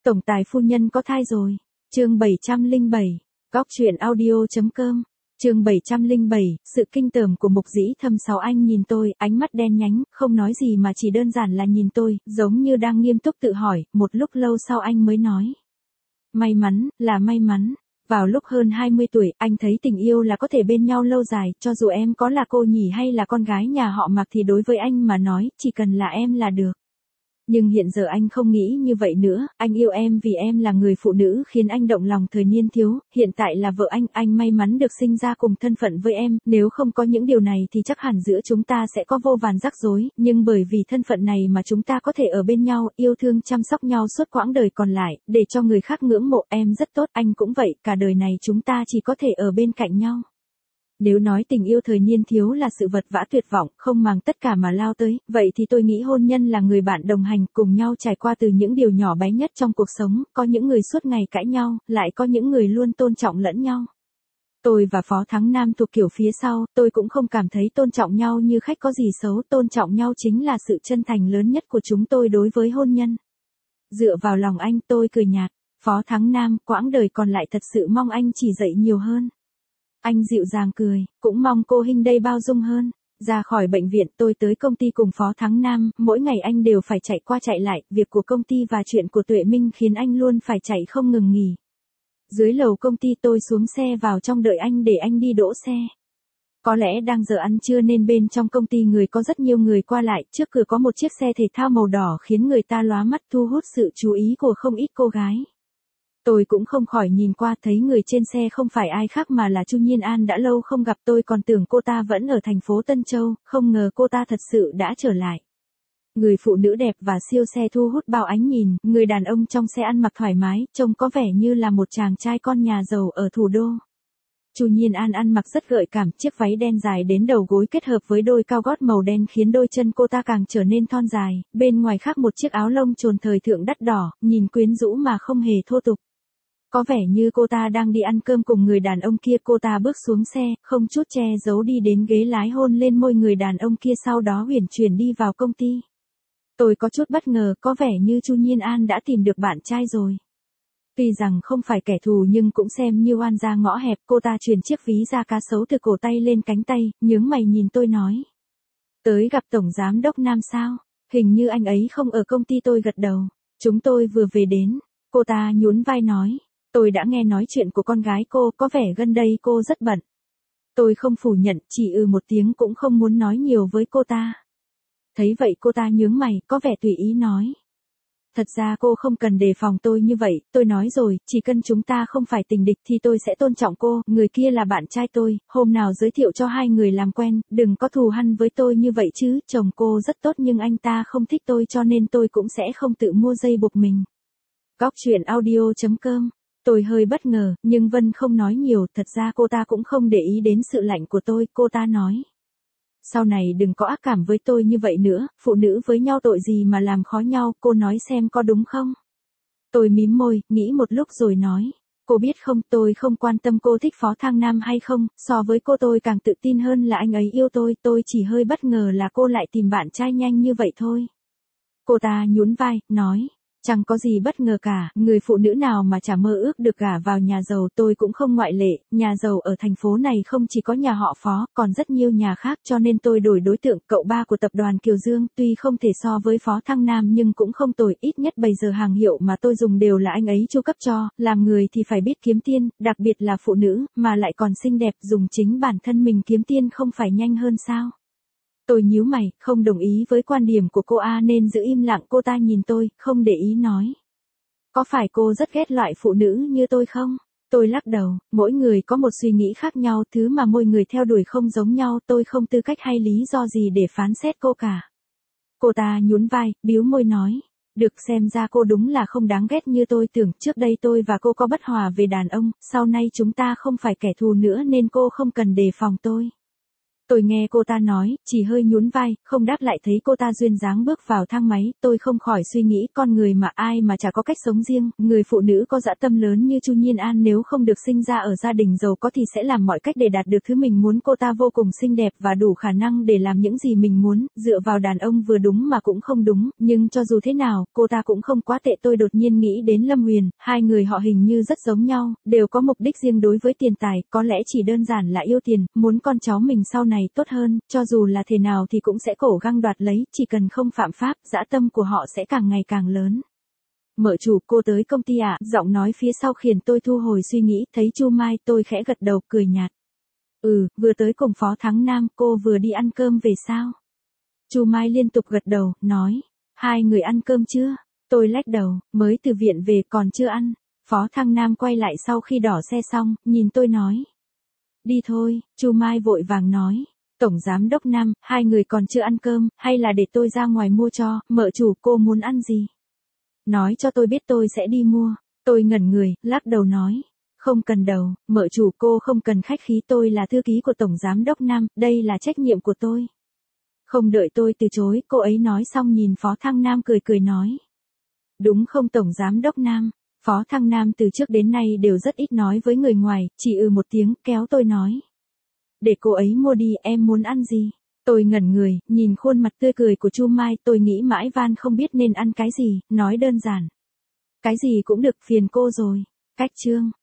Tổng tài phu nhân có thai rồi. Chương 707. Góc truyện audio.com. Chương 707, sự kinh tởm của Mục Dĩ Thâm. Sáu anh nhìn tôi, ánh mắt đen nhánh, không nói gì mà chỉ đơn giản là nhìn tôi, giống như đang nghiêm túc tự hỏi, một lúc lâu sau anh mới nói. May mắn, là may mắn. Vào lúc hơn 20 tuổi, anh thấy tình yêu là có thể bên nhau lâu dài, cho dù em có là cô nhỉ hay là con gái nhà họ Mạc thì đối với anh mà nói, chỉ cần là em là được. Nhưng hiện giờ anh không nghĩ như vậy nữa, anh yêu em vì em là người phụ nữ khiến anh động lòng thời niên thiếu, hiện tại là vợ anh may mắn được sinh ra cùng thân phận với em, nếu không có những điều này thì chắc hẳn giữa chúng ta sẽ có vô vàn rắc rối, nhưng bởi vì thân phận này mà chúng ta có thể ở bên nhau, yêu thương chăm sóc nhau suốt quãng đời còn lại, để cho người khác ngưỡng mộ. Em rất tốt, anh cũng vậy, cả đời này chúng ta chỉ có thể ở bên cạnh nhau. Nếu nói tình yêu thời niên thiếu là sự vật vã tuyệt vọng, không màng tất cả mà lao tới, vậy thì tôi nghĩ hôn nhân là người bạn đồng hành, cùng nhau trải qua từ những điều nhỏ bé nhất trong cuộc sống, có những người suốt ngày cãi nhau, lại có những người luôn tôn trọng lẫn nhau. Tôi và Phó Thắng Nam thuộc kiểu phía sau, tôi cũng không cảm thấy tôn trọng nhau như khách có gì xấu, tôn trọng nhau chính là sự chân thành lớn nhất của chúng tôi đối với hôn nhân. Dựa vào lòng anh, tôi cười nhạt. Phó Thắng Nam, quãng đời còn lại thật sự mong anh chỉ dạy nhiều hơn. Anh dịu dàng cười, cũng mong cô Hinh đây bao dung hơn. Ra khỏi bệnh viện tôi tới công ty cùng Phó Thắng Nam, mỗi ngày anh đều phải chạy qua chạy lại, việc của công ty và chuyện của Tuệ Minh khiến anh luôn phải chạy không ngừng nghỉ. Dưới lầu công ty tôi xuống xe vào trong đợi anh để anh đi đỗ xe. Có lẽ đang giờ ăn trưa nên bên trong công ty người có rất nhiều người qua lại, trước cửa có một chiếc xe thể thao màu đỏ khiến người ta lóa mắt, thu hút sự chú ý của không ít cô gái. Tôi cũng không khỏi nhìn qua, thấy người trên xe không phải ai khác mà là Chu Nhiên An, đã lâu không gặp, tôi còn tưởng cô ta vẫn ở thành phố Tân Châu, không ngờ cô ta thật sự đã trở lại. Người phụ nữ đẹp và siêu xe thu hút bao ánh nhìn, người đàn ông trong xe ăn mặc thoải mái, trông có vẻ như là một chàng trai con nhà giàu ở thủ đô. Chu Nhiên An ăn mặc rất gợi cảm, chiếc váy đen dài đến đầu gối kết hợp với đôi cao gót màu đen khiến đôi chân cô ta càng trở nên thon dài, bên ngoài khoác một chiếc áo lông chồn thời thượng đắt đỏ, nhìn quyến rũ mà không hề thô tục. Có vẻ như cô ta đang đi ăn cơm cùng người đàn ông kia, cô ta bước xuống xe, không chút che giấu đi đến ghế lái hôn lên môi người đàn ông kia, sau đó uyển chuyển đi vào công ty. Tôi có chút bất ngờ, có vẻ như Chu Nhiên An đã tìm được bạn trai rồi. Tuy rằng không phải kẻ thù nhưng cũng xem như oan gia ngõ hẹp, cô ta truyền chiếc ví da cá sấu từ cổ tay lên cánh tay, nhướng mày nhìn tôi nói. Tới gặp Tổng Giám đốc Nam sao? Hình như anh ấy không ở công ty, tôi gật đầu. Chúng tôi vừa về đến. Cô ta nhún vai nói. Tôi đã nghe nói chuyện của con gái cô, có vẻ gần đây cô rất bận. Tôi không phủ nhận, chỉ một tiếng, cũng không muốn nói nhiều với cô ta. Thấy vậy cô ta nhướng mày, có vẻ tùy ý nói. Thật ra cô không cần đề phòng tôi như vậy, tôi nói rồi, chỉ cần chúng ta không phải tình địch thì tôi sẽ tôn trọng cô, người kia là bạn trai tôi, hôm nào giới thiệu cho hai người làm quen, đừng có thù hằn với tôi như vậy chứ, chồng cô rất tốt nhưng anh ta không thích tôi cho nên tôi cũng sẽ không tự mua dây buộc mình. Góc truyện audio.com. Tôi hơi bất ngờ, nhưng Vân không nói nhiều, thật ra cô ta cũng không để ý đến sự lạnh của tôi, cô ta nói. Sau này đừng có ác cảm với tôi như vậy nữa, phụ nữ với nhau tội gì mà làm khó nhau, cô nói xem có đúng không? Tôi mím môi, nghĩ một lúc rồi nói. Cô biết không, tôi không quan tâm cô thích Phó Thăng Nam hay không, so với cô tôi càng tự tin hơn là anh ấy yêu tôi chỉ hơi bất ngờ là cô lại tìm bạn trai nhanh như vậy thôi. Cô ta nhún vai, nói. Chẳng có gì bất ngờ cả, người phụ nữ nào mà chả mơ ước được gả vào nhà giàu, tôi cũng không ngoại lệ, nhà giàu ở thành phố này không chỉ có nhà họ Phó, còn rất nhiều nhà khác, cho nên tôi đổi đối tượng, cậu ba của tập đoàn Kiều Dương, tuy không thể so với Phó Thăng Nam nhưng cũng không tồi, ít nhất bây giờ hàng hiệu mà tôi dùng đều là anh ấy chu cấp cho, làm người thì phải biết kiếm tiền, đặc biệt là phụ nữ, mà lại còn xinh đẹp, dùng chính bản thân mình kiếm tiền không phải nhanh hơn sao? Tôi nhíu mày, không đồng ý với quan điểm của cô nên giữ im lặng, cô ta nhìn tôi, không để ý nói. Có phải cô rất ghét loại phụ nữ như tôi không? Tôi lắc đầu, mỗi người có một suy nghĩ khác nhau, thứ mà mỗi người theo đuổi không giống nhau, tôi không tư cách hay lý do gì để phán xét cô cả. Cô ta nhún vai, bĩu môi nói. Được, xem ra cô đúng là không đáng ghét như tôi tưởng, trước đây tôi và cô có bất hòa về đàn ông, sau nay chúng ta không phải kẻ thù nữa nên cô không cần đề phòng tôi. Tôi nghe cô ta nói, chỉ hơi nhún vai, không đáp lại. Thấy cô ta duyên dáng bước vào thang máy, tôi không khỏi suy nghĩ con người mà ai mà chả có cách sống riêng, người phụ nữ có dã tâm lớn như Chu Nhiên An nếu không được sinh ra ở gia đình giàu có thì sẽ làm mọi cách để đạt được thứ mình muốn. Cô ta vô cùng xinh đẹp và đủ khả năng để làm những gì mình muốn, dựa vào đàn ông vừa đúng mà cũng không đúng, nhưng cho dù thế nào, cô ta cũng không quá tệ. Tôi đột nhiên nghĩ đến Lâm Huyền, hai người họ hình như rất giống nhau, đều có mục đích riêng đối với tiền tài, có lẽ chỉ đơn giản là yêu tiền, muốn con cháu mình sau này tốt hơn, cho dù là thế nào thì cũng sẽ cố gắng đoạt lấy, chỉ cần không phạm pháp, dã tâm của họ sẽ càng ngày càng lớn. Mợ chủ, cô tới công ty ạ, giọng nói phía sau khiến tôi thu hồi suy nghĩ. Thấy Chu Mai, tôi khẽ gật đầu, cười nhạt. Vừa tới cùng Phó Thắng Nam, cô vừa đi ăn cơm về sao? Chu Mai liên tục gật đầu, nói. Hai người ăn cơm chưa? Tôi lách đầu, mới từ viện về còn chưa ăn. Phó Thăng Nam quay lại sau khi đỏ xe xong, nhìn tôi nói. Đi thôi, Chu Mai vội vàng nói. Tổng giám đốc Nam, hai người còn chưa ăn cơm, hay là để tôi ra ngoài mua cho, mợ chủ cô muốn ăn gì? Nói cho tôi biết tôi sẽ đi mua. Tôi ngẩn người, lắc đầu nói. Không cần đâu, mợ chủ cô không cần khách khí, tôi là thư ký của Tổng giám đốc Nam, đây là trách nhiệm của tôi. Không đợi tôi từ chối, cô ấy nói xong nhìn Phó Thăng Nam cười cười nói. Đúng không Tổng giám đốc Nam? Phó Thăng Nam từ trước đến nay đều rất ít nói với người ngoài, chỉ một tiếng, kéo tôi nói. Để cô ấy mua đi, em muốn ăn gì? Tôi ngẩn người, nhìn khuôn mặt tươi cười của Chu Mai, tôi nghĩ mãi van không biết nên ăn cái gì, nói đơn giản. Cái gì cũng được, phiền cô rồi. Cách chương.